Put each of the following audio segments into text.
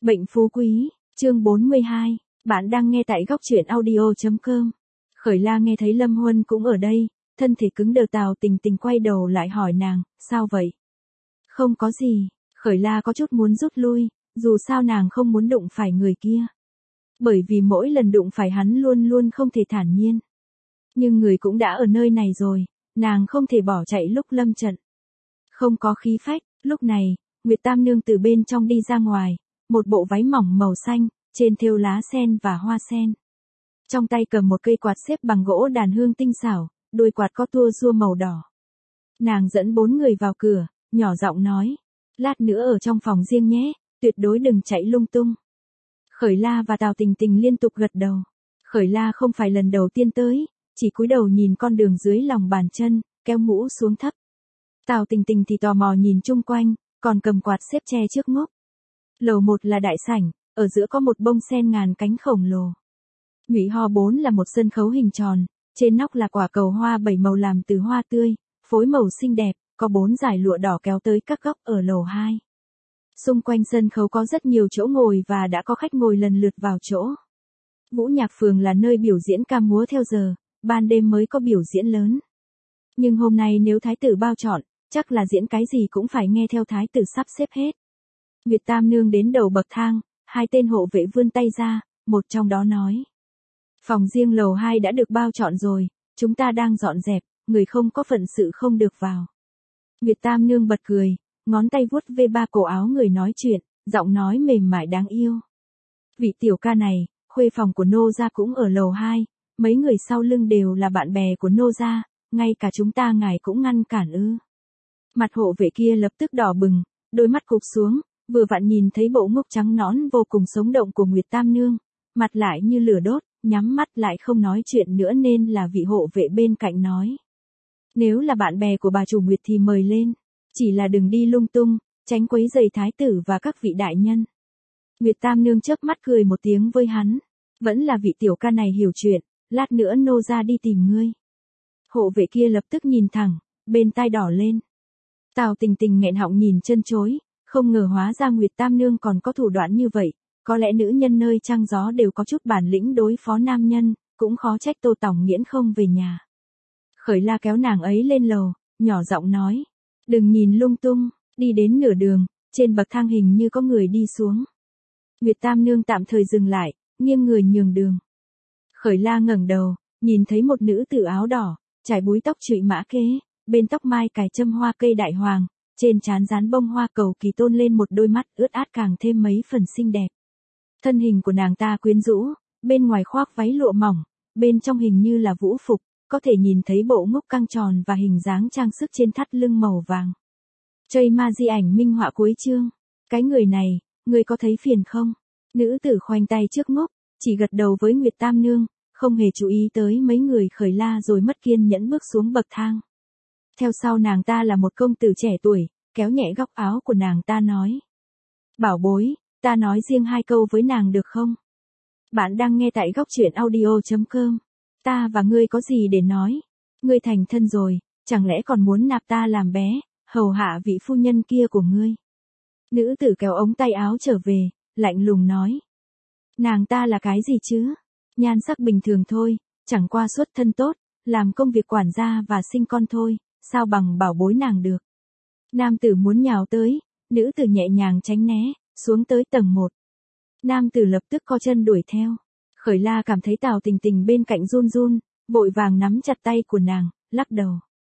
Bệnh phú quý, chương 42, bạn đang nghe tại góc truyện audio.com. Khởi La nghe thấy Lâm Huân cũng ở đây, thân thể cứng đờ. Tào Tình Tình quay đầu lại hỏi nàng, sao vậy? Không có gì, Khởi La có chút muốn rút lui, dù sao nàng không muốn đụng phải người kia. Bởi vì mỗi lần đụng phải hắn luôn luôn không thể thản nhiên. Nhưng người cũng đã ở nơi này rồi, nàng không thể bỏ chạy lúc lâm trận. Không có khí phách, lúc này, Nguyệt Tam Nương từ bên trong đi ra ngoài, một bộ váy mỏng màu xanh, trên thêu lá sen và hoa sen. Trong tay cầm một cây quạt xếp bằng gỗ đàn hương tinh xảo, đuôi quạt có tua rua màu đỏ. Nàng dẫn 4 người vào cửa, nhỏ giọng nói, lát nữa ở trong phòng riêng nhé, tuyệt đối đừng chạy lung tung. Khởi La và Tào Tình Tình liên tục gật đầu. Khởi La không phải lần đầu tiên tới, chỉ cúi đầu nhìn con đường dưới lòng bàn chân, kéo mũ xuống thấp. Tào Tình Tình thì tò mò nhìn chung quanh, còn cầm quạt xếp che trước ngốc. Lầu 1 là đại sảnh, ở giữa có một bông sen ngàn cánh khổng lồ. Nhụy Ho 4 là một sân khấu hình tròn, trên nóc là quả cầu hoa 7 màu làm từ hoa tươi, phối màu xinh đẹp, có 4 dải lụa đỏ kéo tới các góc ở lầu 2. Xung quanh sân khấu có rất nhiều chỗ ngồi và đã có khách ngồi lần lượt vào chỗ. Vũ Nhạc Phường là nơi biểu diễn ca múa theo giờ, ban đêm mới có biểu diễn lớn. Nhưng hôm nay nếu thái tử bao chọn, chắc là diễn cái gì cũng phải nghe theo thái tử sắp xếp hết. Nguyệt Tam Nương đến đầu bậc thang, 2 tên hộ vệ vươn tay ra, một trong đó nói. Phòng riêng lầu 2 đã được bao chọn rồi, chúng ta đang dọn dẹp, người không có phận sự không được vào. Nguyệt Tam Nương bật cười, ngón tay vuốt ve ba cổ áo người nói chuyện, giọng nói mềm mại đáng yêu. Vị tiểu ca này, khuê phòng của nô gia cũng ở lầu 2, mấy người sau lưng đều là bạn bè của nô gia, ngay cả chúng ta ngài cũng ngăn cản ư. Mặt hộ vệ kia lập tức đỏ bừng, đôi mắt cụp xuống, vừa vặn nhìn thấy bộ ngốc trắng nõn vô cùng sống động của Nguyệt Tam Nương, mặt lại như lửa đốt, nhắm mắt lại không nói chuyện nữa nên là vị hộ vệ bên cạnh nói. Nếu là bạn bè của bà chủ Nguyệt thì mời lên, chỉ là đừng đi lung tung, tránh quấy rầy thái tử và các vị đại nhân. Nguyệt Tam Nương chớp mắt cười một tiếng với hắn, vẫn là vị tiểu ca này hiểu chuyện, lát nữa nô ra đi tìm ngươi. Hộ vệ kia lập tức nhìn thẳng, bên tai đỏ lên. Tào Tình Tình nghẹn họng nhìn chân chối, không ngờ hóa ra Nguyệt Tam Nương còn có thủ đoạn như vậy, có lẽ nữ nhân nơi trăng gió đều có chút bản lĩnh đối phó nam nhân, cũng khó trách Tô Tòng Nghiễn không về nhà. Khởi La kéo nàng ấy lên lầu, nhỏ giọng nói, đừng nhìn lung tung, đi đến nửa đường, trên bậc thang hình như có người đi xuống. Nguyệt Tam Nương tạm thời dừng lại, nghiêng người nhường đường. Khởi La ngẩng đầu, nhìn thấy một nữ tử áo đỏ, trải búi tóc trụy mã kế, bên tóc mai cài châm hoa cây đại hoàng, trên trán dán bông hoa cầu kỳ tôn lên một đôi mắt ướt át càng thêm mấy phần xinh đẹp. Thân hình của nàng ta quyến rũ, bên ngoài khoác váy lụa mỏng, bên trong hình như là vũ phục, có thể nhìn thấy bộ ngốc căng tròn và hình dáng trang sức trên thắt lưng màu vàng. Chơi ma di ảnh minh họa cuối chương. Cái người này, người có thấy phiền không? Nữ tử khoanh tay trước ngốc, chỉ gật đầu với Nguyệt Tam Nương, không hề chú ý tới mấy người Khởi La rồi mất kiên nhẫn bước xuống bậc thang. Theo sau nàng ta là một công tử trẻ tuổi, kéo nhẹ góc áo của nàng ta nói. Bảo bối, ta nói riêng 2 câu với nàng được không? Bạn đang nghe tại góc truyện audio.com. Ta và ngươi có gì để nói? Ngươi thành thân rồi, chẳng lẽ còn muốn nạp ta làm bé, hầu hạ vị phu nhân kia của ngươi? Nữ tử kéo ống tay áo trở về, lạnh lùng nói. Nàng ta là cái gì chứ? Nhan sắc bình thường thôi, chẳng qua xuất thân tốt, làm công việc quản gia và sinh con thôi, sao bằng bảo bối nàng được? Nam tử muốn nhào tới, nữ tử nhẹ nhàng tránh né, xuống tới tầng 1. Nam tử lập tức co chân đuổi theo. Khởi La cảm thấy Tào Tình Tình bên cạnh run run, vội vàng nắm chặt tay của nàng, lắc đầu.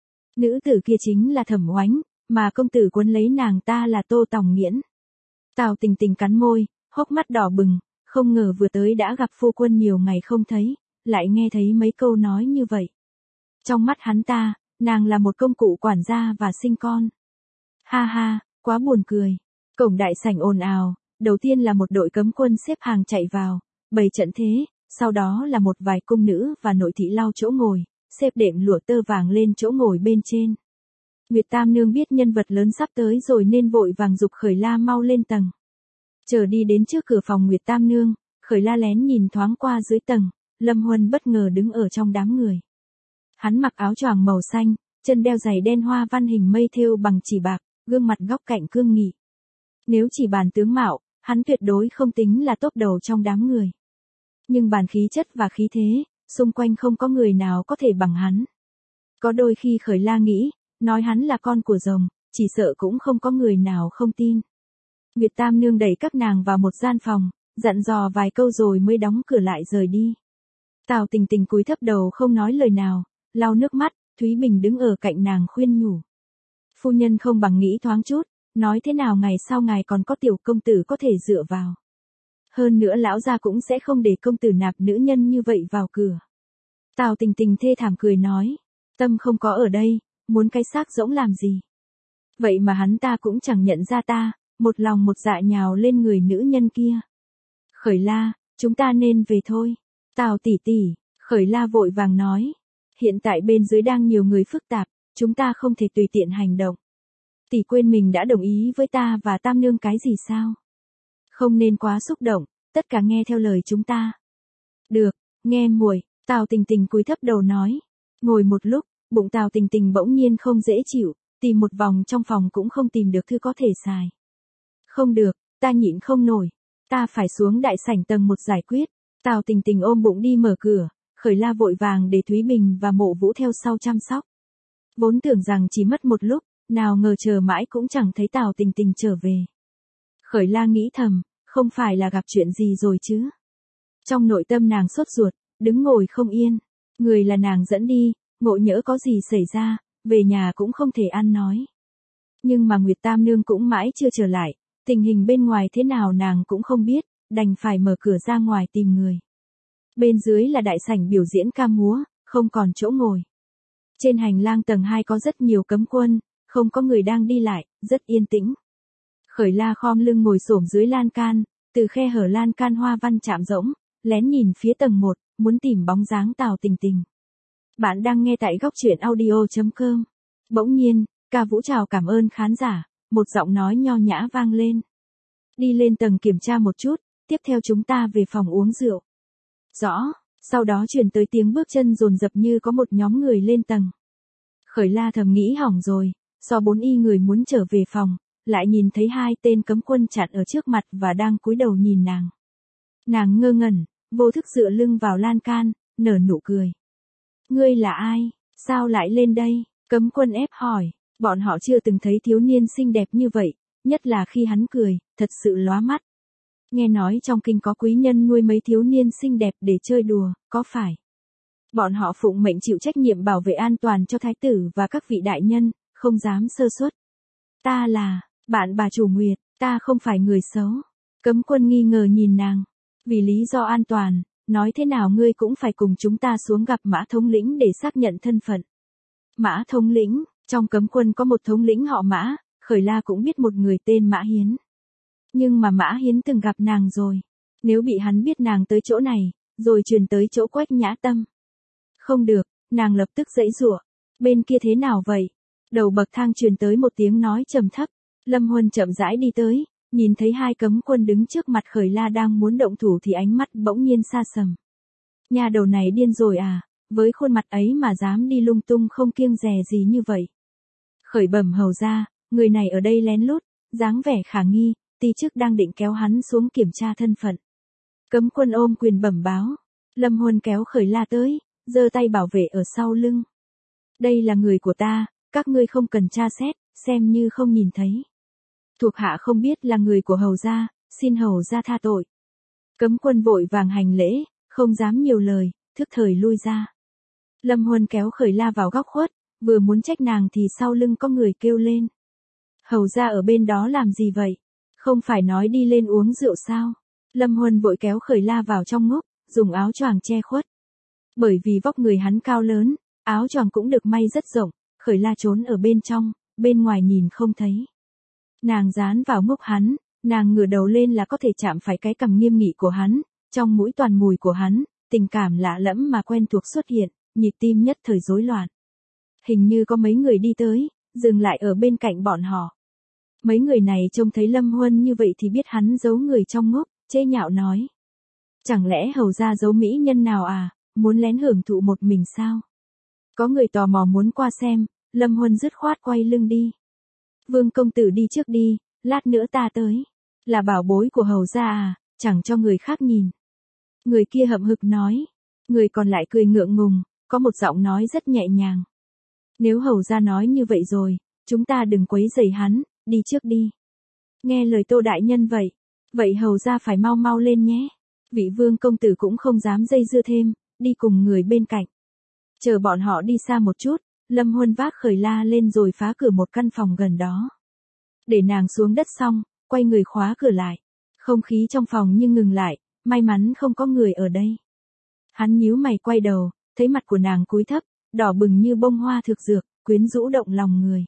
Nữ tử kia chính là Thẩm Oánh, mà công tử quấn lấy nàng ta là Tô Tòng Nghiễn. Tào Tình Tình cắn môi, hốc mắt đỏ bừng, không ngờ vừa tới đã gặp phu quân nhiều ngày không thấy, lại nghe thấy mấy câu nói như vậy. Trong mắt hắn ta, nàng là một công cụ quản gia và sinh con. Ha ha, quá buồn cười. Cổng đại sảnh ồn ào, đầu tiên là một đội cấm quân xếp hàng chạy vào, bày trận thế, sau đó là một vài cung nữ và nội thị lau chỗ ngồi, xếp đệm lụa tơ vàng lên chỗ ngồi bên trên. Nguyệt Tam Nương biết nhân vật lớn sắp tới rồi nên vội vàng giục Khởi La mau lên tầng. Chờ đi đến trước cửa phòng Nguyệt Tam Nương, Khởi La lén nhìn thoáng qua dưới tầng, Lâm Huân bất ngờ đứng ở trong đám người. Hắn mặc áo choàng màu xanh, chân đeo giày đen hoa văn hình mây thêu bằng chỉ bạc, gương mặt góc cạnh cương nghị. Nếu chỉ bàn tướng mạo, hắn tuyệt đối không tính là top đầu trong đám người. Nhưng bàn khí chất và khí thế, xung quanh không có người nào có thể bằng hắn. Có đôi khi Khởi La nghĩ, nói hắn là con của rồng, chỉ sợ cũng không có người nào không tin. Nguyệt Tam Nương đẩy các nàng vào một gian phòng, dặn dò vài câu rồi mới đóng cửa lại rời đi. Tào Tình Tình cúi thấp đầu không nói lời nào, lau nước mắt, Thúy Bình đứng ở cạnh nàng khuyên nhủ. Phu nhân không bằng nghĩ thoáng chút, nói thế nào ngày sau ngài còn có tiểu công tử có thể dựa vào. Hơn nữa lão gia cũng sẽ không để công tử nạp nữ nhân như vậy vào cửa. Tào Tình Tình thê thảm cười nói, tâm không có ở đây, muốn cái xác rỗng làm gì. Vậy mà hắn ta cũng chẳng nhận ra ta, một lòng một dạ nhào lên người nữ nhân kia. Khởi La, chúng ta nên về thôi. Tào tỷ tỷ, Khởi La vội vàng nói. Hiện tại bên dưới đang nhiều người phức tạp, chúng ta không thể tùy tiện hành động. Tỷ quên mình đã đồng ý với ta và Tam Nương cái gì sao? Không nên quá xúc động, tất cả nghe theo lời chúng ta. Được, nghe muội, Tào Tình Tình cúi thấp đầu nói. Ngồi một lúc, bụng Tào Tình Tình bỗng nhiên không dễ chịu, tìm một vòng trong phòng cũng không tìm được thứ có thể xài. Không được, ta nhịn không nổi, ta phải xuống đại sảnh tầng 1 giải quyết. Tào Tình Tình ôm bụng đi mở cửa, Khởi La vội vàng để Thúy Bình và Mộ Vũ theo sau chăm sóc. Vốn tưởng rằng chỉ mất một lúc, nào ngờ chờ mãi cũng chẳng thấy Tào Tình Tình trở về. Khởi La nghĩ thầm, không phải là gặp chuyện gì rồi chứ. Trong nội tâm nàng sốt ruột, đứng ngồi không yên. Người là nàng dẫn đi, ngộ nhỡ có gì xảy ra, về nhà cũng không thể ăn nói. Nhưng mà Nguyệt Tam Nương cũng mãi chưa trở lại, tình hình bên ngoài thế nào nàng cũng không biết, đành phải mở cửa ra ngoài tìm người. Bên dưới là đại sảnh biểu diễn ca múa, không còn chỗ ngồi. Trên hành lang tầng 2 có rất nhiều cấm quân, không có người đang đi lại, rất yên tĩnh. Khởi La khom lưng ngồi xổm dưới lan can, từ khe hở lan can hoa văn chạm rỗng, lén nhìn phía tầng 1, muốn tìm bóng dáng Tào Tình Tình. Bạn đang nghe tại góc truyện audio.com. Bỗng nhiên, ca vũ chào cảm ơn khán giả, một giọng nói nho nhã vang lên. Đi lên tầng kiểm tra một chút, tiếp theo chúng ta về phòng uống rượu. Rõ, sau đó truyền tới tiếng bước chân dồn dập như có một nhóm người lên tầng. Khởi La thầm nghĩ hỏng rồi, do 4 y người muốn trở về phòng, lại nhìn thấy 2 tên cấm quân chặn ở trước mặt và đang cúi đầu nhìn nàng. Nàng ngơ ngẩn, vô thức dựa lưng vào lan can, nở nụ cười. Ngươi là ai, sao lại lên đây? Cấm quân ép hỏi, bọn họ chưa từng thấy thiếu niên xinh đẹp như vậy, nhất là khi hắn cười, thật sự lóa mắt. Nghe nói trong kinh có quý nhân nuôi mấy thiếu niên xinh đẹp để chơi đùa, có phải? Bọn họ phụng mệnh chịu trách nhiệm bảo vệ an toàn cho thái tử và các vị đại nhân, không dám sơ suất. Ta là, bạn bà chủ Nguyệt, ta không phải người xấu. Cấm quân nghi ngờ nhìn nàng. Vì lý do an toàn, nói thế nào ngươi cũng phải cùng chúng ta xuống gặp Mã thống lĩnh để xác nhận thân phận. Mã thống lĩnh, trong cấm quân có một thống lĩnh họ Mã, Khởi La cũng biết một người tên Mã Hiến. Nhưng mà Mã Hiến từng gặp nàng rồi. Nếu bị hắn biết nàng tới chỗ này, rồi truyền tới chỗ Quách Nhã Tâm. Không được, nàng lập tức giãy giụa. Bên kia thế nào vậy? Đầu bậc thang truyền tới một tiếng nói trầm thấp. Lâm Huân chậm rãi đi tới, nhìn thấy 2 cấm quân đứng trước mặt Khởi La đang muốn động thủ thì ánh mắt bỗng nhiên sa sầm. Nhà đầu này điên rồi à, với khuôn mặt ấy mà dám đi lung tung không kiêng dè gì như vậy. Khởi bẩm hầu ra, người này ở đây lén lút, dáng vẻ khả nghi, ti chức đang định kéo hắn xuống kiểm tra thân phận. Cấm quân ôm quyền bẩm báo. Lâm Huân kéo Khởi La tới, giơ tay bảo vệ ở sau lưng. Đây là người của ta, các ngươi không cần tra xét, xem như không nhìn thấy. Thuộc hạ không biết là người của hầu gia, xin hầu gia tha tội. Cấm quân vội vàng hành lễ, không dám nhiều lời, thức thời lui ra. Lâm Huân kéo Khởi La vào góc khuất, vừa muốn trách nàng thì sau lưng có người kêu lên. Hầu gia ở bên đó làm gì vậy? Không phải nói đi lên uống rượu sao? Lâm Huân vội kéo Khởi La vào trong ngúc, dùng áo choàng che khuất. Bởi vì vóc người hắn cao lớn, áo choàng cũng được may rất rộng, Khởi La trốn ở bên trong, bên ngoài nhìn không thấy. Nàng dán vào ngúc hắn, nàng ngửa đầu lên là có thể chạm phải cái cằm nghiêm nghị của hắn, trong mũi toàn mùi của hắn, tình cảm lạ lẫm mà quen thuộc xuất hiện, nhịp tim nhất thời rối loạn. Hình như có mấy người đi tới, dừng lại ở bên cạnh bọn họ. Mấy người này trông thấy Lâm Huân như vậy thì biết hắn giấu người trong ngúc, chế nhạo nói. Chẳng lẽ hầu ra giấu mỹ nhân nào à, muốn lén hưởng thụ một mình sao? Có người tò mò muốn qua xem, Lâm Huân dứt khoát quay lưng đi. Vương công tử đi trước đi, lát nữa ta tới. Là bảo bối của hầu gia à, chẳng cho người khác nhìn. Người kia hậm hực nói. Người còn lại cười ngượng ngùng, có một giọng nói rất nhẹ nhàng. Nếu hầu gia nói như vậy rồi, chúng ta đừng quấy rầy hắn, đi trước đi. Nghe lời Tô đại nhân vậy. Vậy hầu gia phải mau mau lên nhé. Vị vương công tử cũng không dám dây dưa thêm, đi cùng người bên cạnh. Chờ bọn họ đi xa một chút, Lâm Huân vác Khởi La lên rồi phá cửa một căn phòng gần đó. Để nàng xuống đất xong, quay người khóa cửa lại. Không khí trong phòng nhưng ngừng lại, may mắn không có người ở đây. Hắn nhíu mày quay đầu, thấy mặt của nàng cúi thấp, đỏ bừng như bông hoa thực dược, quyến rũ động lòng người.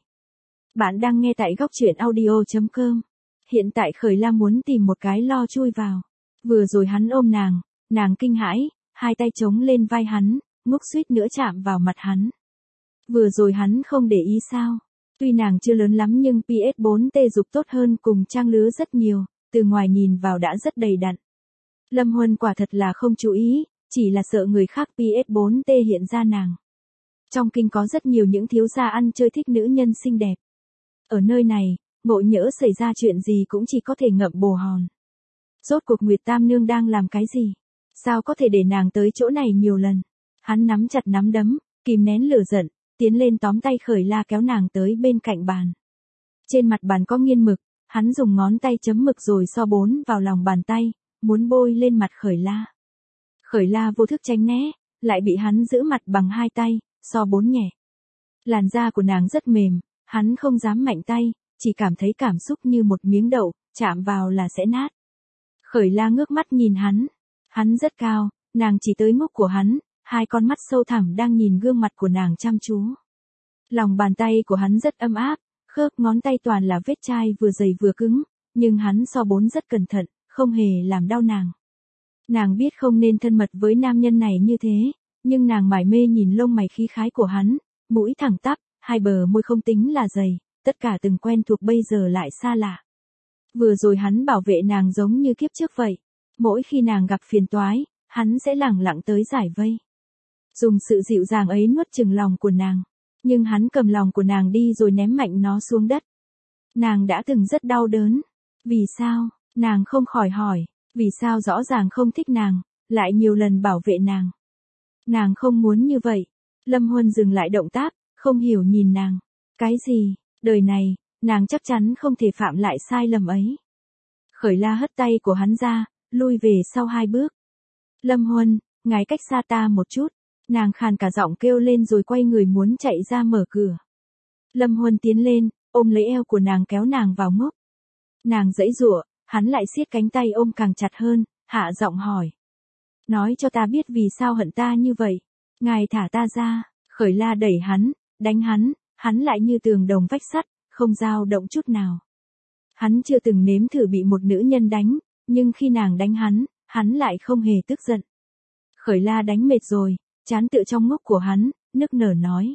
Bạn đang nghe tại góc truyện audio.com. Hiện tại Khởi La muốn tìm một cái lo chui vào. Vừa rồi hắn ôm nàng kinh hãi, hai tay chống lên vai hắn, ngốc suýt nữa chạm vào mặt hắn. Vừa rồi hắn không để ý sao? Tuy nàng chưa lớn lắm nhưng PS4T dục tốt hơn cùng trang lứa rất nhiều, từ ngoài nhìn vào đã rất đầy đặn. Lâm Huân quả thật là không chú ý, chỉ là sợ người khác PS4T hiện ra nàng. Trong kinh có rất nhiều những thiếu gia ăn chơi thích nữ nhân xinh đẹp. Ở nơi này, ngộ nhỡ xảy ra chuyện gì cũng chỉ có thể ngậm bồ hòn. Rốt cuộc Nguyệt Tam Nương đang làm cái gì? Sao có thể để nàng tới chỗ này nhiều lần? Hắn nắm chặt nắm đấm, kìm nén lửa giận, tiến lên tóm tay Khởi La kéo nàng tới bên cạnh bàn. Trên mặt bàn có nghiên mực, hắn dùng ngón tay chấm mực rồi so bốn vào lòng bàn tay, muốn bôi lên mặt Khởi La. Khởi La vô thức tránh né, lại bị hắn giữ mặt bằng hai tay, so bốn nhẹ. Làn da của nàng rất mềm, hắn không dám mạnh tay, chỉ cảm thấy cảm xúc như một miếng đậu, chạm vào là sẽ nát. Khởi La ngước mắt nhìn hắn rất cao, nàng chỉ tới ngốc của hắn, hai con mắt sâu thẳm đang nhìn gương mặt của nàng chăm chú. Lòng bàn tay của hắn rất ấm áp, khớp ngón tay toàn là vết chai vừa dày vừa cứng, nhưng hắn so bốn rất cẩn thận, không hề làm đau nàng. Nàng biết không nên thân mật với nam nhân này như thế, nhưng nàng mải mê nhìn lông mày khí khái của hắn, mũi thẳng tắp, hai bờ môi không tính là dày, tất cả từng quen thuộc bây giờ lại xa lạ. Vừa rồi hắn bảo vệ nàng giống như kiếp trước vậy. Mỗi khi nàng gặp phiền toái, hắn sẽ lẳng lặng tới giải vây. Dùng sự dịu dàng ấy nuốt chửng lòng của nàng. Nhưng hắn cầm lòng của nàng đi rồi ném mạnh nó xuống đất. Nàng đã từng rất đau đớn. Vì sao? Nàng không khỏi hỏi. Vì sao rõ ràng không thích nàng, lại nhiều lần bảo vệ nàng. Nàng không muốn như vậy. Lâm Huân dừng lại động tác, không hiểu nhìn nàng. Cái gì? Đời này, nàng chắc chắn không thể phạm lại sai lầm ấy. Khởi La hất tay của hắn ra, lui về sau hai bước. Lâm Huân, ngài cách xa ta một chút. Nàng khàn cả giọng kêu lên rồi quay người muốn chạy ra mở cửa. Lâm Huân tiến lên, ôm lấy eo của nàng kéo nàng vào ngốc. Nàng giãy giụa, hắn lại siết cánh tay ôm càng chặt hơn, hạ giọng hỏi. Nói cho ta biết vì sao hận ta như vậy. Ngài thả ta ra. Khởi La đẩy hắn, đánh hắn lại như tường đồng vách sắt, không dao động chút nào. Hắn chưa từng nếm thử bị một nữ nhân đánh, nhưng khi nàng đánh hắn lại không hề tức giận. Khởi La đánh mệt rồi, chán tựa trong ngốc của hắn, nức nở nói.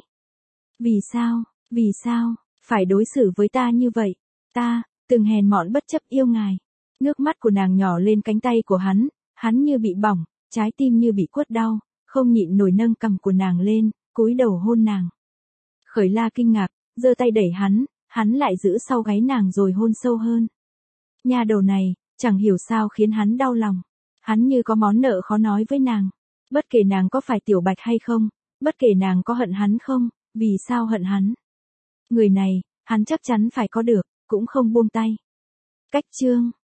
Vì sao, phải đối xử với ta như vậy? Ta, từng hèn mọn bất chấp yêu ngài. Nước mắt của nàng nhỏ lên cánh tay của hắn như bị bỏng, trái tim như bị quất đau, không nhịn nổi nâng cằm của nàng lên, cúi đầu hôn nàng. Khởi La kinh ngạc, giơ tay đẩy hắn lại giữ sau gáy nàng rồi hôn sâu hơn. Nha đầu này, chẳng hiểu sao khiến hắn đau lòng. Hắn như có món nợ khó nói với nàng. Bất kể nàng có phải tiểu bạch hay không, bất kể nàng có hận hắn không, vì sao hận hắn. Người này, hắn chắc chắn phải có được, cũng không buông tay. Cách chương